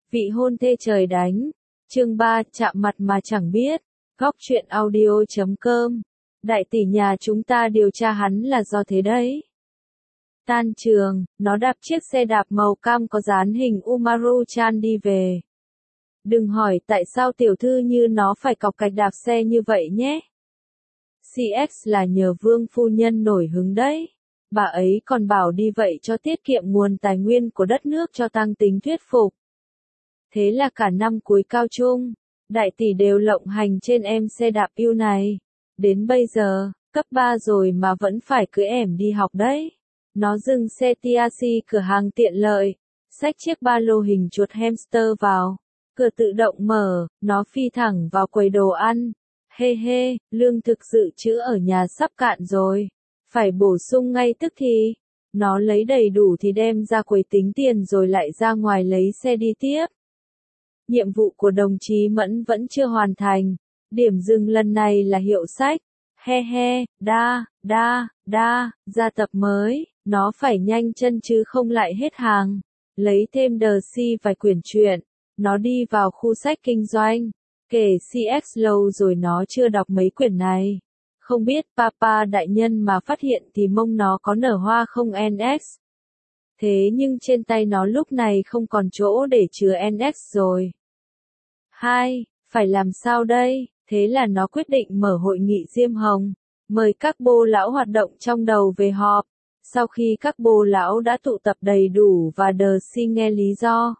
Vị hôn thê trời đánh. Chương 3, chạm mặt mà chẳng biết. Góc truyện audio.com. Đại tỷ nhà chúng ta điều tra hắn là do thế đấy. Tan trường, nó đạp chiếc xe đạp màu cam có dán hình Umaru-chan đi về. Đừng hỏi tại sao tiểu thư như nó phải cọc cạch đạp xe như vậy nhé. CX là nhờ vương phu nhân nổi hứng đấy. Bà ấy còn bảo đi vậy cho tiết kiệm nguồn tài nguyên của đất nước cho tăng tính thuyết phục. Thế là cả năm cuối cao trung, đại tỷ đều lộng hành trên em xe đạp yêu này. Đến bây giờ, cấp 3 rồi mà vẫn phải cưỡi ẻm đi học đấy. Nó dừng xe taxi cửa hàng tiện lợi, xách chiếc ba lô hình chuột hamster vào. Cửa tự động mở, nó phi thẳng vào quầy đồ ăn. Hê hê, lương thực dự trữ ở nhà sắp cạn rồi. Phải bổ sung ngay tức thì. Nó lấy đầy đủ thì đem ra quầy tính tiền rồi lại ra ngoài lấy xe đi tiếp. Nhiệm vụ của đồng chí Mẫn vẫn chưa hoàn thành. Điểm dừng lần này là hiệu sách. He he, ra tập mới. Nó phải nhanh chân chứ không lại hết hàng. Lấy thêm vài quyển truyện. Nó đi vào khu sách kinh doanh. Kể CX lâu rồi nó chưa đọc mấy quyển này. Không biết papa đại nhân mà phát hiện thì mông nó có nở hoa không NX. Thế nhưng trên tay nó lúc này không còn chỗ để chứa NX rồi. Phải làm sao đây? Thế là nó quyết định mở hội nghị diêm hồng. Mời các bô lão hoạt động trong đầu về họp. Sau khi các bô lão đã tụ tập đầy đủ và nghe lý do.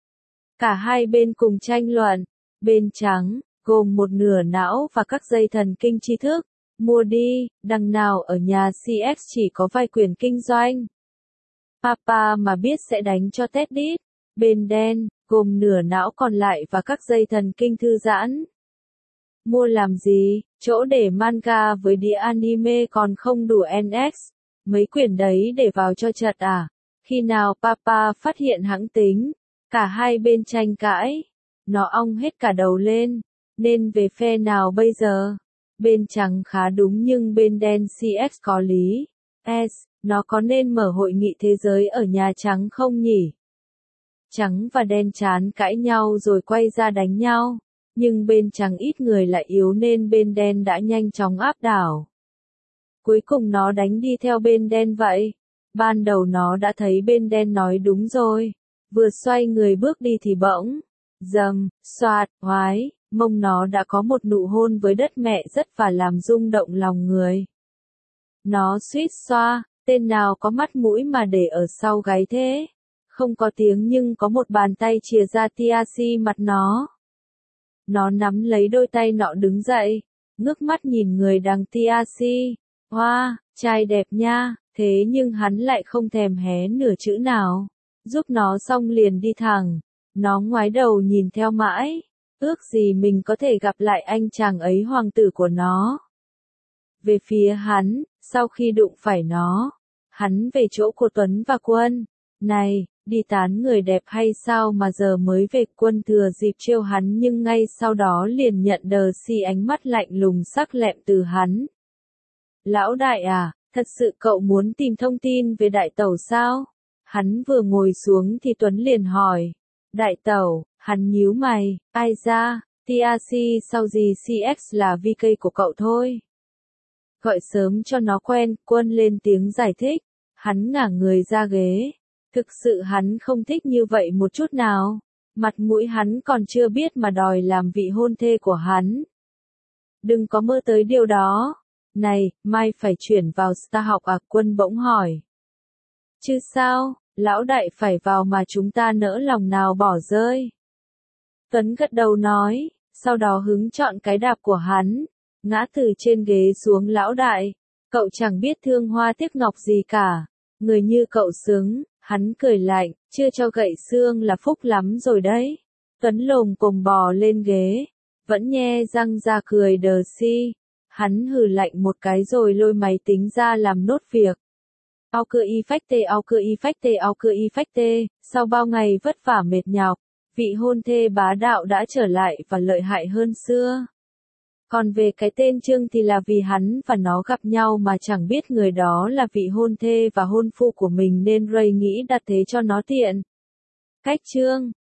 Cả hai bên cùng tranh luận. Bên trắng, gồm một nửa não và các dây thần kinh tri thức. Mua đi, đằng nào ở nhà CX chỉ có vài quyển kinh doanh. Papa mà biết sẽ đánh cho tét đít. Bên đen, gồm nửa não còn lại và các dây thần kinh thư giãn. Mua làm gì, chỗ để manga với đĩa anime còn không đủ NX. Mấy quyển đấy để vào cho chật à? Khi nào papa phát hiện hãng tính, cả hai bên tranh cãi. Nó ong hết cả đầu lên. Nên về phe nào bây giờ? Bên trắng khá đúng nhưng bên đen CX có lý. Nó có nên mở hội nghị thế giới ở Nhà Trắng không nhỉ? Trắng và đen chán cãi nhau rồi quay ra đánh nhau. Nhưng bên trắng ít người lại yếu nên bên đen đã nhanh chóng áp đảo. Cuối cùng nó đánh đi theo bên đen vậy. Ban đầu nó đã thấy bên đen nói đúng rồi. Vừa xoay người bước đi thì bỗng. Xoạt, hoái, mông nó đã có một nụ hôn với đất mẹ rất và làm rung động lòng người. Nó suýt xoa, tên nào có mắt mũi mà để ở sau gáy thế. Không có tiếng nhưng có một bàn tay chìa ra taxi mặt nó. Nó nắm lấy đôi tay nọ đứng dậy, ngước mắt nhìn người đằng taxi. Hoa, trai đẹp nha, thế nhưng hắn lại không thèm hé nửa chữ nào. Giúp nó xong liền đi thẳng. Nó ngoái đầu nhìn theo mãi. Ước gì mình có thể gặp lại anh chàng ấy hoàng tử của nó. Về phía hắn, sau khi đụng phải nó, hắn về chỗ của Tuấn và Quân. Này, đi tán người đẹp hay sao mà giờ mới về? Quân thừa dịp trêu hắn nhưng ngay sau đó liền nhận ánh mắt lạnh lùng sắc lẹm từ hắn. Lão đại à, thật sự cậu muốn tìm thông tin về đại tẩu sao? Hắn vừa ngồi xuống thì Tuấn liền hỏi. Đại tẩu, hắn nhíu mày, ai ra, TRC sau gì CX là VK của cậu thôi. Gọi sớm cho nó quen, Quân lên tiếng giải thích. Hắn ngả người ra ghế. Thực sự hắn không thích như vậy một chút nào. Mặt mũi hắn còn chưa biết mà đòi làm vị hôn thê của hắn. Đừng có mơ tới điều đó. Này, mai phải chuyển vào Star học à? Quân bỗng hỏi. Chứ sao, lão đại phải vào mà chúng ta nỡ lòng nào bỏ rơi. Tuấn gật đầu nói, sau đó hứng chọn cái đạp của hắn, ngã từ trên ghế xuống. Lão đại, cậu chẳng biết thương hoa tiếc ngọc gì cả, người như cậu xứng. Hắn cười lạnh, chưa cho gậy xương là phúc lắm rồi đấy. Tuấn lồm cồm bò lên ghế, vẫn nhe răng ra cười Hắn hừ lạnh một cái rồi lôi máy tính ra làm nốt việc. Auker effecte, sau bao ngày vất vả mệt nhọc, vị hôn thê bá đạo đã trở lại và lợi hại hơn xưa. Còn về cái tên Trương thì là vì hắn và nó gặp nhau mà chẳng biết người đó là vị hôn thê và hôn phu của mình nên Ray nghĩ đặt thế cho nó tiện. Cách Trương,